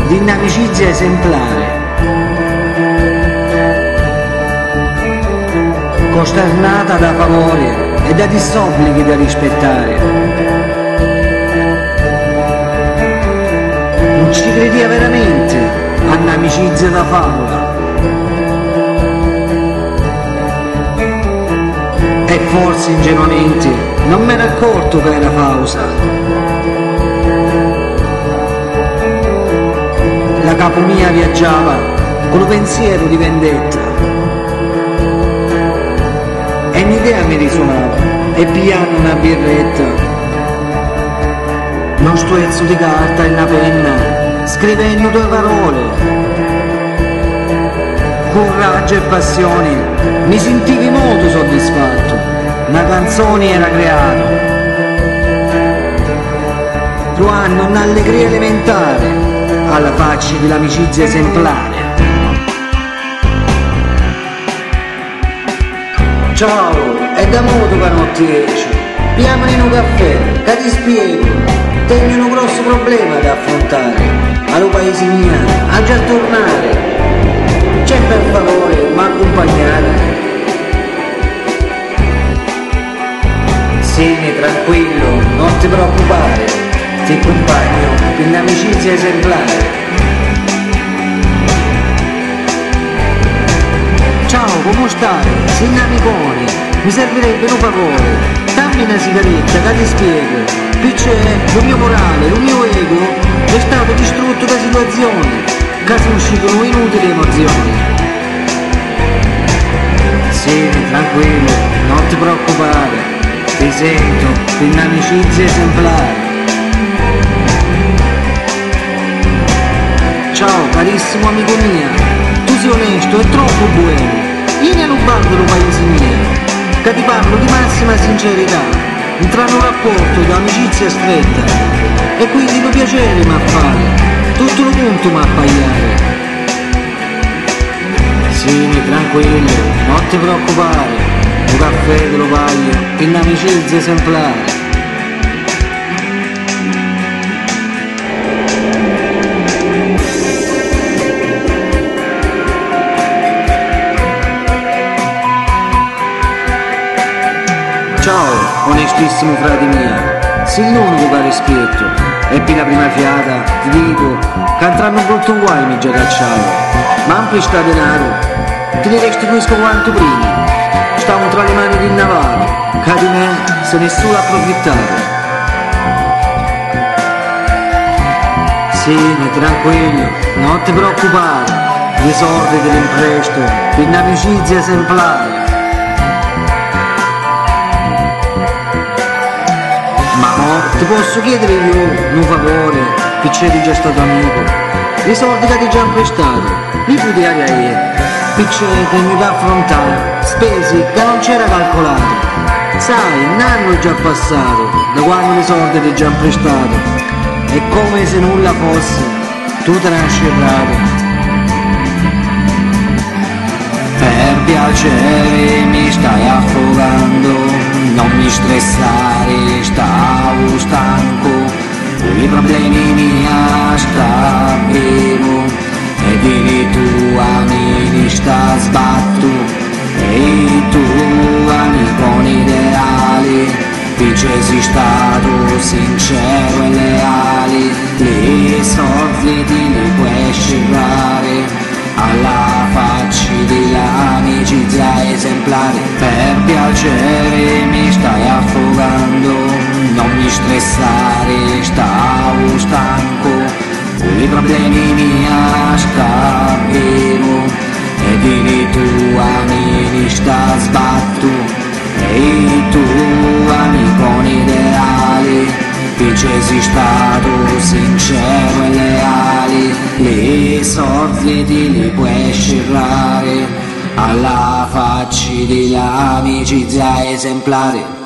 di un'amicizia esemplare, costernata da favori e da disobblighi da rispettare. Non ci credia veramente a un'amicizia da favola, e forse ingenuamente non mi ero accorto che era pausa. La capo mia viaggiava con un pensiero di vendetta e un'idea mi risuonava, e pigliando una birretta, uno stuezzo di carta e una penna, scrivendo 2 parole, coraggio e passione, mi sentivi molto soddisfatto, una canzone era creata, trovando un'allegria elementare alla faccia dell'amicizia esemplare. Ciao, è da modo che non ti esci, pigliamoli un caffè, che ti spiego, tengo un grosso problema da affrontare, allo paese mia, a già tornare, c'è per favore, m'accompagnare. Sì, tranquillo, non ti preoccupare, ti accompagno in un'amicizia esemplare. Ciao, come stai? Sei un amicone, mi servirebbe un favore, dammi una sigaretta che ti spiego, qui c'è lo mio morale, lo mio ego, è stato distrutto da situazioni che suscitano inutili emozioni. Sì, tranquillo, non ti preoccupare, ti sento in un'amicizia esemplare. Ciao carissimo amico mio, tu sei onesto e troppo buono, vieni a bar dello paese mio, che ti parlo di massima sincerità, entrare in un rapporto di amicizia stretta, e quindi lo piacere mi fare, tutto lo punto mi appagliare. Sì, tranquillo, non ti preoccupare, un caffè te lo paglio, in un'amicizia esemplare. Ciao, onestissimo frate mia, sei l'unico che rispetto, ebbi la prima fiata, ti dico, che entrando un brutto guai mi già cacciato, ma ampli sta denaro, te li restituisco quanto prima, stavo tra le mani di Navale, che di me se nessuno ha approfittato. Sì, tranquillo, non ti preoccupare, i soldi te li impresto, in un'amicizia esemplare. Ti posso chiedere io un favore, che c'eri già stato amico, i soldi che ti già prestato, li puoi dare a io, che c'è che mi da affrontare, spesi che non c'era calcolato, sai, un anno è già passato, da quando i soldi ti già prestato, è come se nulla fosse, tu te ne hai scerrato. Per piacere mi stai affogando, non mi stressare, stavo stanco, i problemi mi scavevo, e di tu amici sta sbatto, e tu amico ideali, dice sei stato sincero e leale, le sorti ti li puoi scerrare, alla faccia dell'amicizia esemplare. Per piacere mi stai affogando, non mi stressare, stavo stanco, i problemi mi scavevo, e di tu amici sta sbatto, e tu amico ideale, dice sei stato sincero e leale, le sorti ti li puoi scerrare, alla faccia dell'amicizia esemplare.